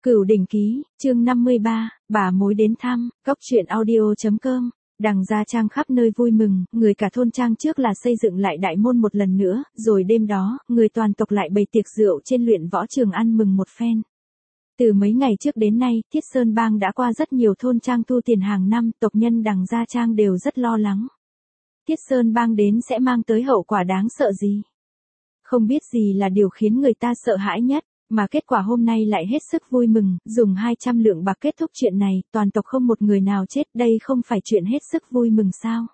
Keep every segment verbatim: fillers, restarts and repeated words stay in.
Cửu Đỉnh Ký, chương năm mươi ba, bà mối đến thăm, cốc truyện audio.com. Đằng Gia Trang khắp nơi vui mừng, người cả thôn trang trước là xây dựng lại đại môn một lần nữa, rồi đêm đó, người toàn tộc lại bày tiệc rượu trên luyện võ trường ăn mừng một phen. Từ mấy ngày trước đến nay, Thiết Sơn Bang đã qua rất nhiều thôn trang thu tiền hàng năm, tộc nhân Đằng Gia Trang đều rất lo lắng. Thiết Sơn Bang đến sẽ mang tới hậu quả đáng sợ gì? Không biết gì là điều khiến người ta sợ hãi nhất. Mà kết quả hôm nay lại hết sức vui mừng, dùng hai trăm lượng bạc kết thúc chuyện này, toàn tộc không một người nào chết, đây không phải chuyện hết sức vui mừng sao?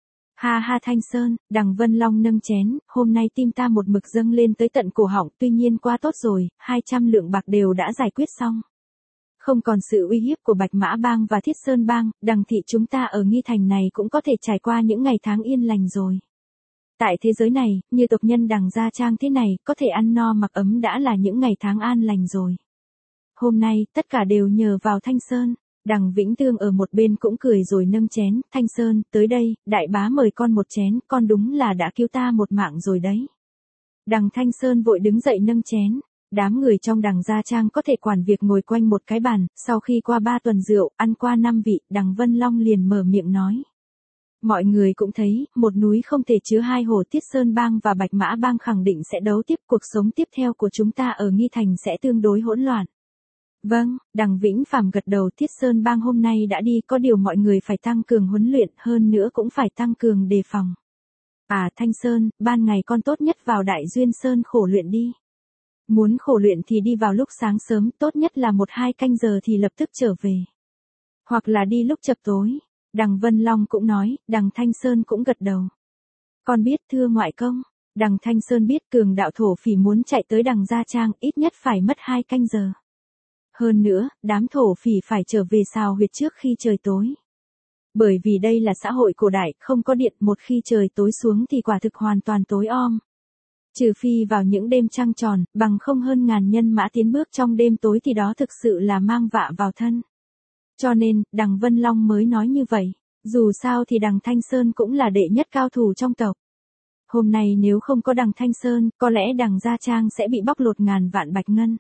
Ha ha Thanh Sơn, Đằng Vân Long nâng chén, hôm nay tim ta một mực dâng lên tới tận cổ họng, tuy nhiên quá tốt rồi, hai trăm lượng bạc đều đã giải quyết xong. Không còn sự uy hiếp của Bạch Mã Bang và Thiết Sơn Bang, Đằng thị chúng ta ở Nghi Thành này cũng có thể trải qua những ngày tháng yên lành rồi. Tại thế giới này, như tộc nhân Đằng Gia Trang thế này, có thể ăn no mặc ấm đã là những ngày tháng an lành rồi. Hôm nay, tất cả đều nhờ vào Thanh Sơn. Đằng Vĩnh Tương ở một bên cũng cười rồi nâng chén, Thanh Sơn, tới đây, đại bá mời con một chén, con đúng là đã cứu ta một mạng rồi đấy. Đằng Thanh Sơn vội đứng dậy nâng chén. Đám người trong Đằng Gia Trang có thể quản việc ngồi quanh một cái bàn, sau khi qua ba tuần rượu, ăn qua năm vị, Đằng Vân Long liền mở miệng nói. Mọi người cũng thấy, một núi không thể chứa hai hồ, Thiết Sơn Bang và Bạch Mã Bang khẳng định sẽ đấu tiếp, cuộc sống tiếp theo của chúng ta ở Nghi Thành sẽ tương đối hỗn loạn. Vâng, Đằng Vĩnh Phàm gật đầu, Thiết Sơn Bang hôm nay đã đi, có điều mọi người phải tăng cường huấn luyện, hơn nữa cũng phải tăng cường đề phòng. À Thanh Sơn, ban ngày con tốt nhất vào Đại Duyên Sơn khổ luyện đi. Muốn khổ luyện thì đi vào lúc sáng sớm, tốt nhất là một hai canh giờ thì lập tức trở về. Hoặc là đi lúc chập tối. Đằng Vân Long cũng nói, Đằng Thanh Sơn cũng gật đầu. Con biết thưa ngoại công, Đằng Thanh Sơn biết cường đạo thổ phỉ muốn chạy tới Đằng Gia Trang ít nhất phải mất hai canh giờ. Hơn nữa, đám thổ phỉ phải trở về xào huyệt trước khi trời tối. Bởi vì đây là xã hội cổ đại, không có điện, một khi trời tối xuống thì quả thực hoàn toàn tối om. Trừ phi vào những đêm trăng tròn, bằng không hơn ngàn nhân mã tiến bước trong đêm tối thì đó thực sự là mang vạ vào thân. Cho nên, Đằng Vân Long mới nói như vậy, dù sao thì Đằng Thanh Sơn cũng là đệ nhất cao thủ trong tộc. Hôm nay nếu không có Đằng Thanh Sơn, có lẽ Đằng Gia Trang sẽ bị bóc lột ngàn vạn bạch ngân.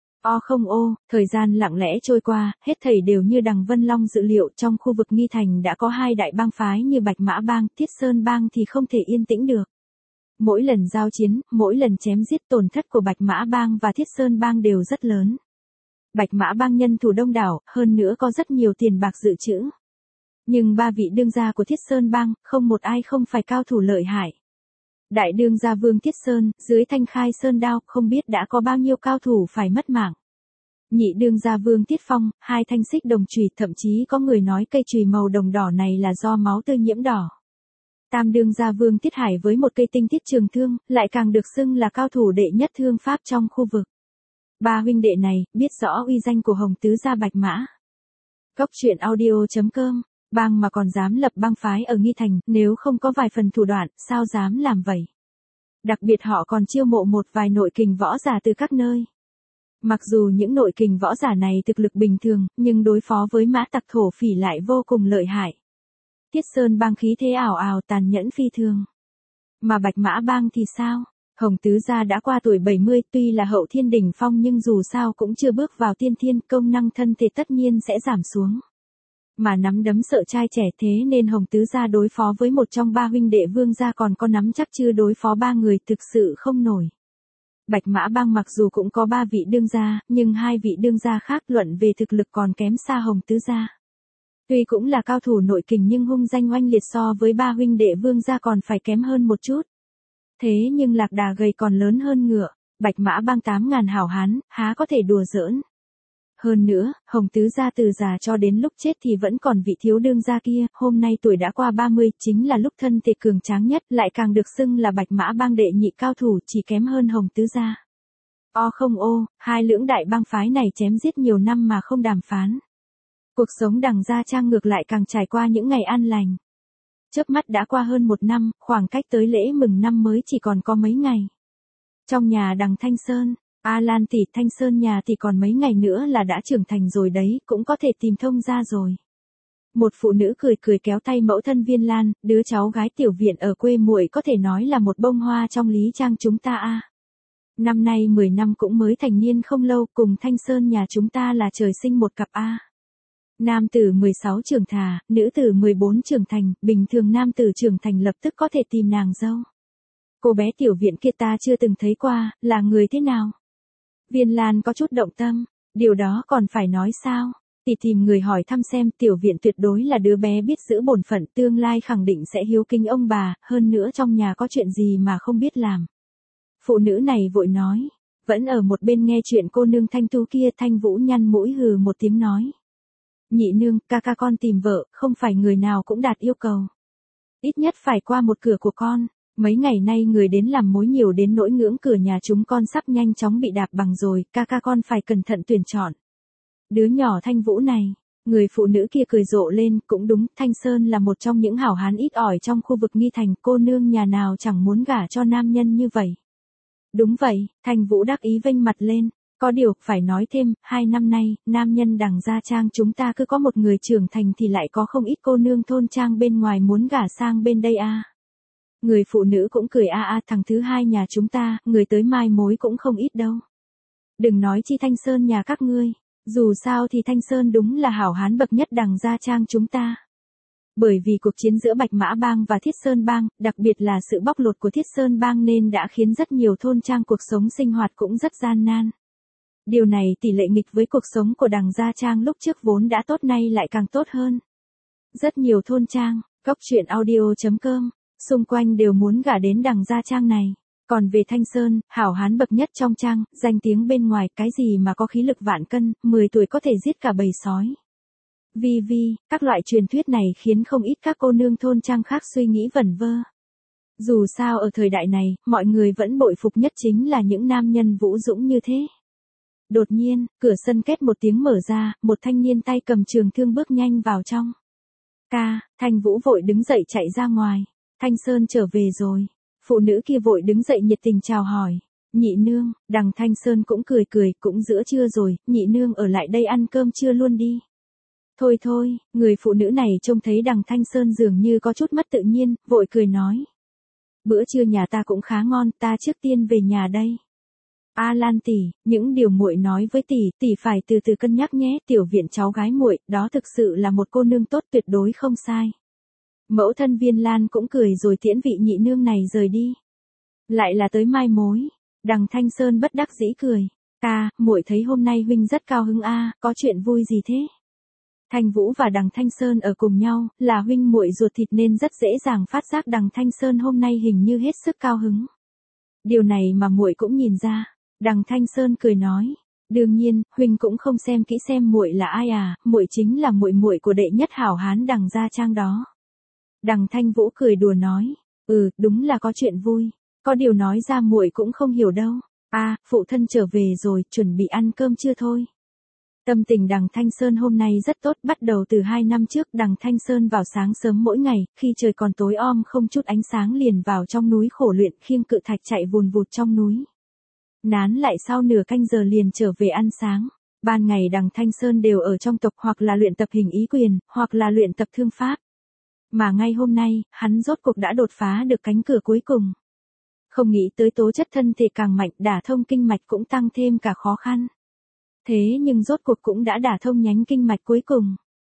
O không ô, thời gian lặng lẽ trôi qua, hết thảy đều như Đằng Vân Long dự liệu, trong khu vực Nghi Thành đã có hai đại bang phái như Bạch Mã Bang, Thiết Sơn Bang thì không thể yên tĩnh được. Mỗi lần giao chiến, mỗi lần chém giết, tổn thất của Bạch Mã Bang và Thiết Sơn Bang đều rất lớn. Bạch Mã Bang nhân thủ đông đảo, hơn nữa có rất nhiều tiền bạc dự trữ. Nhưng ba vị đương gia của Thiết Sơn Bang, không một ai không phải cao thủ lợi hại. Đại đương gia Vương Thiết Sơn, dưới Thanh Khai Sơn Đao, không biết đã có bao nhiêu cao thủ phải mất mạng. Nhị đương gia Vương Thiết Phong, hai thanh xích đồng chùy, thậm chí có người nói cây chùy màu đồng đỏ này là do máu tươi nhiễm đỏ. Tam đương gia Vương Thiết Hải với một cây tinh thiết trường thương, lại càng được xưng là cao thủ đệ nhất thương pháp trong khu vực. Ba huynh đệ này, biết rõ uy danh của Hồng Tứ gia Bạch Mã. Cốc truyện audio.com, bang mà còn dám lập bang phái ở Nghi Thành, nếu không có vài phần thủ đoạn, sao dám làm vậy? Đặc biệt họ còn chiêu mộ một vài nội kình võ giả từ các nơi. Mặc dù những nội kình võ giả này thực lực bình thường, nhưng đối phó với mã tặc thổ phỉ lại vô cùng lợi hại. Thiết Sơn Bang khí thế ảo ảo, tàn nhẫn phi thường. Mà Bạch Mã Bang thì sao? Hồng Tứ gia đã qua tuổi bảy mươi, tuy là hậu thiên đỉnh phong nhưng dù sao cũng chưa bước vào tiên thiên, công năng thân thể tất nhiên sẽ giảm xuống. Mà nắm đấm sợ trai trẻ, thế nên Hồng Tứ gia đối phó với một trong ba huynh đệ Vương gia còn có nắm chắc chưa đối phó ba người thực sự không nổi. Bạch Mã Bang mặc dù cũng có ba vị đương gia, nhưng hai vị đương gia khác luận về thực lực còn kém xa Hồng Tứ gia. Tuy cũng là cao thủ nội kình nhưng hung danh oanh liệt so với ba huynh đệ Vương gia còn phải kém hơn một chút. Thế nhưng lạc đà gầy còn lớn hơn ngựa, Bạch Mã Bang tám ngàn hảo hán, há có thể đùa giỡn. Hơn nữa, Hồng Tứ gia từ già cho đến lúc chết thì vẫn còn vị thiếu đương gia kia, hôm nay tuổi đã qua ba mươi, chính là lúc thân thể cường tráng nhất, lại càng được xưng là Bạch Mã Bang đệ nhị cao thủ, chỉ kém hơn Hồng Tứ gia. O không ô, hai lưỡng đại bang phái này chém giết nhiều năm mà không đàm phán. Cuộc sống Đằng Gia Trang ngược lại càng trải qua những ngày an lành. Chớp mắt đã qua hơn một năm, khoảng cách tới lễ mừng năm mới chỉ còn có mấy ngày. Trong nhà Đằng Thanh Sơn, A Lan tỷ, Thanh Sơn nhà thì còn mấy ngày nữa là đã trưởng thành rồi đấy, cũng có thể tìm thông ra rồi. Một phụ nữ cười cười kéo tay mẫu thân Viên Lan, đứa cháu gái tiểu viện ở quê muội có thể nói là một bông hoa trong Lý Trang chúng ta a. Năm nay mười năm cũng mới thành niên không lâu, cùng Thanh Sơn nhà chúng ta là trời sinh một cặp A. Nam tử mười sáu trưởng thà, nữ tử mười bốn trưởng thành, bình thường nam tử trưởng thành lập tức có thể tìm nàng dâu. Cô bé tiểu viện kia ta chưa từng thấy qua, là người thế nào? Viên Lan có chút động tâm, điều đó còn phải nói sao? Tỷ tìm người hỏi thăm xem, tiểu viện tuyệt đối là đứa bé biết giữ bổn phận, tương lai khẳng định sẽ hiếu kính ông bà, hơn nữa trong nhà có chuyện gì mà không biết làm. Phụ nữ này vội nói, vẫn ở một bên nghe chuyện cô nương Thanh Tú kia. Thanh Vũ nhăn mũi hừ một tiếng nói. Nhị nương, ca ca con tìm vợ, không phải người nào cũng đạt yêu cầu. Ít nhất phải qua một cửa của con. Mấy ngày nay người đến làm mối nhiều đến nỗi ngưỡng cửa nhà chúng con sắp nhanh chóng bị đạp bằng rồi, ca ca con phải cẩn thận tuyển chọn. Đứa nhỏ Thanh Vũ này, người phụ nữ kia cười rộ lên, cũng đúng, Thanh Sơn là một trong những hảo hán ít ỏi trong khu vực Nghi Thành, cô nương nhà nào chẳng muốn gả cho nam nhân như vậy. Đúng vậy, Thanh Vũ đắc ý vênh mặt lên, có điều, phải nói thêm, hai năm nay, nam nhân đằng gia trang chúng ta cứ có một người trưởng thành thì lại có không ít cô nương thôn trang bên ngoài muốn gả sang bên đây a. Người phụ nữ cũng cười a a, thằng thứ hai nhà chúng ta, người tới mai mối cũng không ít đâu. Đừng nói chi Thanh Sơn nhà các ngươi, dù sao thì Thanh Sơn đúng là hảo hán bậc nhất đằng gia trang chúng ta. Bởi vì cuộc chiến giữa Bạch Mã Bang và Thiết Sơn Bang, đặc biệt là sự bóc lột của Thiết Sơn Bang nên đã khiến rất nhiều thôn trang cuộc sống sinh hoạt cũng rất gian nan. Điều này tỷ lệ nghịch với cuộc sống của đằng gia trang lúc trước vốn đã tốt nay lại càng tốt hơn. Rất nhiều thôn trang, góc truyện audio chấm com, xung quanh đều muốn gả đến đằng gia trang này. Còn về Thanh Sơn, hảo hán bậc nhất trong trang, danh tiếng bên ngoài, cái gì mà có khí lực vạn cân, mười tuổi có thể giết cả bầy sói. Vi vi, các loại truyền thuyết này khiến không ít các cô nương thôn trang khác suy nghĩ vẩn vơ. Dù sao ở thời đại này, mọi người vẫn bội phục nhất chính là những nam nhân vũ dũng như thế. Đột nhiên, cửa sân két một tiếng mở ra, một thanh niên tay cầm trường thương bước nhanh vào trong. Ca, Thanh Vũ vội đứng dậy chạy ra ngoài. Thanh Sơn trở về rồi. Phụ nữ kia vội đứng dậy nhiệt tình chào hỏi. Nhị nương, đằng Thanh Sơn cũng cười cười, cũng giữa trưa rồi, nhị nương ở lại đây ăn cơm trưa luôn đi. Thôi thôi, người phụ nữ này trông thấy đằng Thanh Sơn dường như có chút mất tự nhiên, vội cười nói. Bữa trưa nhà ta cũng khá ngon, ta trước tiên về nhà đây. A Lan tỷ, những điều muội nói với tỷ, tỷ phải từ từ cân nhắc nhé, tiểu viện cháu gái muội, đó thực sự là một cô nương tốt, tuyệt đối không sai. Mẫu thân Viên Lan cũng cười rồi tiễn vị nhị nương này rời đi. Lại là tới mai mối. Đằng Thanh Sơn bất đắc dĩ cười. Ca, muội thấy hôm nay huynh rất cao hứng a, có chuyện vui gì thế? Thanh Vũ và đằng Thanh Sơn ở cùng nhau, là huynh muội ruột thịt nên rất dễ dàng phát giác đằng Thanh Sơn hôm nay hình như hết sức cao hứng. Điều này mà muội cũng nhìn ra. Đằng Thanh Sơn cười nói, đương nhiên, huynh cũng không xem kỹ xem muội là ai à, muội chính là muội muội của đệ nhất hảo hán đằng gia trang đó. Đằng Thanh Vũ cười đùa nói, ừ, đúng là có chuyện vui, có điều nói ra muội cũng không hiểu đâu. A, à, phụ thân trở về rồi, chuẩn bị ăn cơm chưa thôi. Tâm tình đằng Thanh Sơn hôm nay rất tốt, bắt đầu từ hai năm trước đằng Thanh Sơn vào sáng sớm mỗi ngày, khi trời còn tối om không chút ánh sáng liền vào trong núi khổ luyện, khiêng cự thạch chạy vùn vụt trong núi. Nán lại sau nửa canh giờ liền trở về ăn sáng. Ban ngày đằng Thanh Sơn đều ở trong tộc hoặc là luyện tập hình ý quyền, hoặc là luyện tập thương pháp. Mà ngay hôm nay, hắn rốt cuộc đã đột phá được cánh cửa cuối cùng. Không nghĩ tới tố chất thân thể càng mạnh, đả thông kinh mạch cũng tăng thêm cả khó khăn. Thế nhưng rốt cuộc cũng đã đả thông nhánh kinh mạch cuối cùng.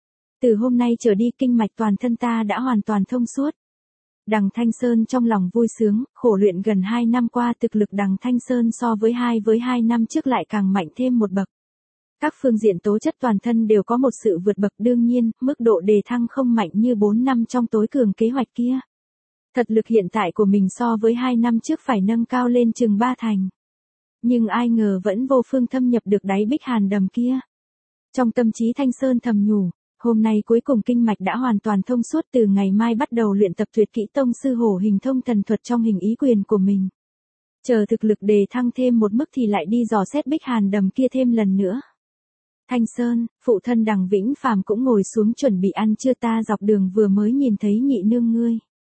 Từ hôm nay trở đi kinh mạch toàn thân ta đã hoàn toàn thông suốt. Đằng Thanh Sơn trong lòng vui sướng, khổ luyện gần hai năm qua thực lực đằng Thanh Sơn so với hai với hai năm trước lại càng mạnh thêm một bậc. Các phương diện tố chất toàn thân đều có một sự vượt bậc, đương nhiên, mức độ đề thăng không mạnh như bốn năm trong tối cường kế hoạch kia. Thật lực hiện tại của mình so với hai năm trước phải nâng cao lên chừng ba thành. Nhưng ai ngờ vẫn vô phương thâm nhập được đáy bích hàn đầm kia. Trong tâm trí Thanh Sơn thầm nhủ, hôm nay cuối cùng kinh mạch đã hoàn toàn thông suốt, từ ngày mai bắt đầu luyện tập tuyệt kỹ tông sư hổ hình thông thần thuật trong hình ý quyền của mình. Chờ thực lực đề thăng thêm một mức thì lại đi dò xét bích hàn đầm kia thêm lần nữa. Thanh Sơn, phụ thân đằng Vĩnh Phàm cũng ngồi xuống chuẩn bị ăn trưa, ta dọc đường vừa mới nhìn thấy nhị nương ngươi.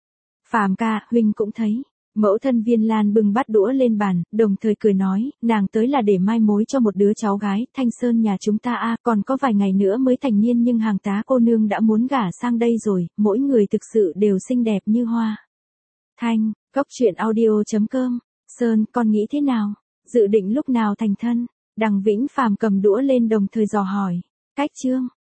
Phàm ca, huynh cũng thấy. Mẫu thân Viên Lan bưng bát đũa lên bàn, đồng thời cười nói, nàng tới là để mai mối cho một đứa cháu gái, Thanh Sơn nhà chúng ta a, còn có vài ngày nữa mới thành niên nhưng hàng tá cô nương đã muốn gả sang đây rồi, mỗi người thực sự đều xinh đẹp như hoa. Thanh, góc truyện audio chấm com, Sơn, con nghĩ thế nào? Dự định lúc nào thành thân? Đằng Vĩnh Phàm cầm đũa lên đồng thời dò hỏi. Cách Trương,